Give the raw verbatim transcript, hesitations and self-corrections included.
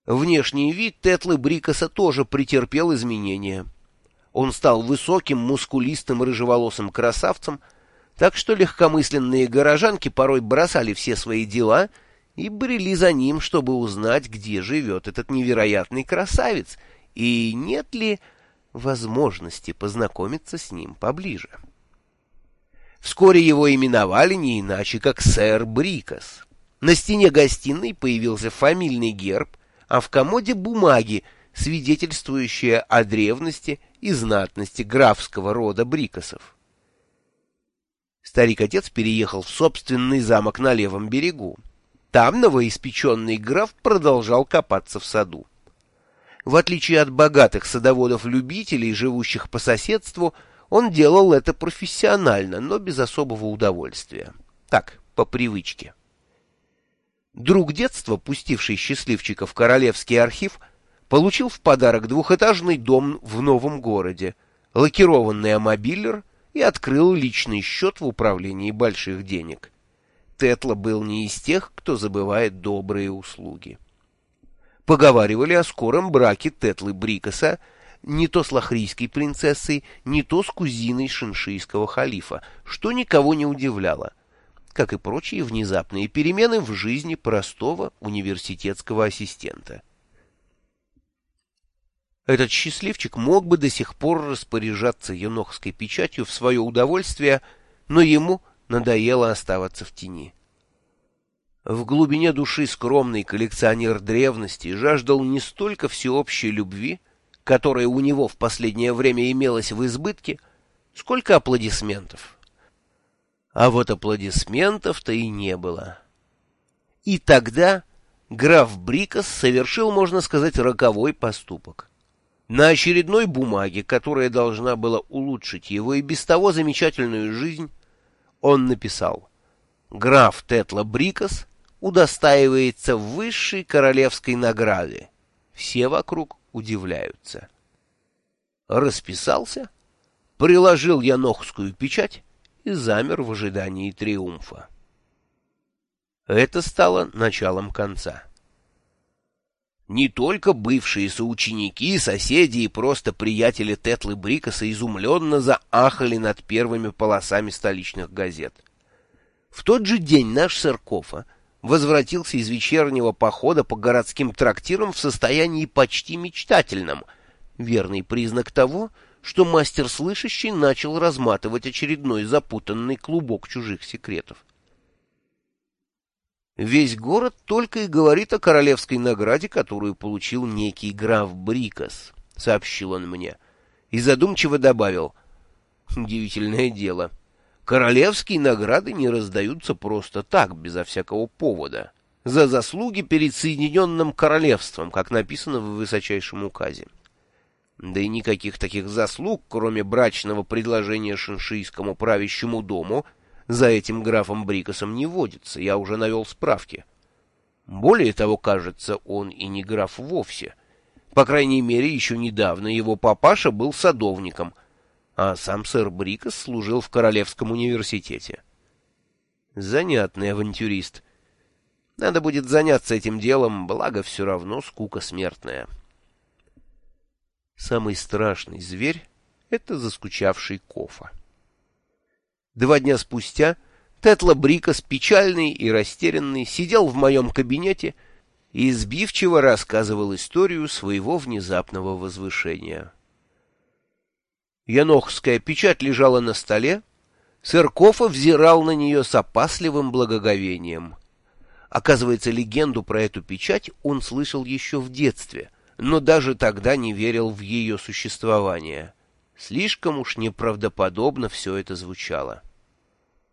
Внешний вид Тетлы Брикаса тоже претерпел изменения. Он стал высоким, мускулистым, рыжеволосым красавцем, так что легкомысленные горожанки порой бросали все свои дела и брели за ним, чтобы узнать, где живет этот невероятный красавец, и нет ли возможности познакомиться с ним поближе. Вскоре его именовали не иначе, как сэр Брикас. На стене гостиной появился фамильный герб, а в комоде бумаги, свидетельствующие о древности и знатности графского рода Брикасов. Старик-отец переехал в собственный замок на левом берегу. Там новоиспеченный граф продолжал копаться в саду. В отличие от богатых садоводов-любителей, живущих по соседству, он делал это профессионально, но без особого удовольствия. Так, по привычке. Друг детства, пустивший счастливчика в Королевский архив, получил в подарок двухэтажный дом в новом городе, лакированный амобилер и открыл личный счет в управлении больших денег. Тетла был не из тех, кто забывает добрые услуги. Поговаривали о скором браке Тетлы Брикаса не то с лохрийской принцессой, не то с кузиной шиншийского халифа, что никого не удивляло, как и прочие внезапные перемены в жизни простого университетского ассистента. Этот счастливчик мог бы до сих пор распоряжаться енохской печатью в свое удовольствие, но ему надоело оставаться в тени. В глубине души скромный коллекционер древности жаждал не столько всеобщей любви, которая у него в последнее время имелась в избытке, сколько аплодисментов. А вот аплодисментов-то и не было. И тогда граф Брикас совершил, можно сказать, роковой поступок. На очередной бумаге, которая должна была улучшить его и без того замечательную жизнь, он написал: «Граф Тетла Брикас удостаивается высшей королевской награды. Все вокруг удивляются». Расписался, приложил янохскую печать и замер в ожидании триумфа. Это стало началом конца. Не только бывшие соученики, соседи и просто приятели Тетлы Брикаса изумленно заахали над первыми полосами столичных газет. В тот же день наш сэр Кофа возвратился из вечернего похода по городским трактирам в состоянии почти мечтательном, верный признак того, что мастер слышащий начал разматывать очередной запутанный клубок чужих секретов. Весь город только и говорит о королевской награде, которую получил некий граф Брикас, — сообщил он мне, и задумчиво добавил: удивительное дело, королевские награды не раздаются просто так, безо всякого повода, за заслуги перед Соединенным Королевством, как написано в высочайшем указе. Да и никаких таких заслуг, кроме брачного предложения шиншийскому правящему дому, за этим графом Брикасом не водится, я уже навел справки. Более того, кажется, он и не граф вовсе. По крайней мере, еще недавно его папаша был садовником, а сам сэр Брикас служил в Королевском университете. Занятный авантюрист. Надо будет заняться этим делом, благо все равно скука смертная. Самый страшный зверь — это заскучавший Кофа. Два дня спустя Тетла Брикас, печальный и растерянный, сидел в моем кабинете и избивчиво рассказывал историю своего внезапного возвышения. Янохская печать лежала на столе, сэр Кофа взирал на нее с опасливым благоговением. Оказывается, легенду про эту печать он слышал еще в детстве, но даже тогда не верил в ее существование. Слишком уж неправдоподобно все это звучало.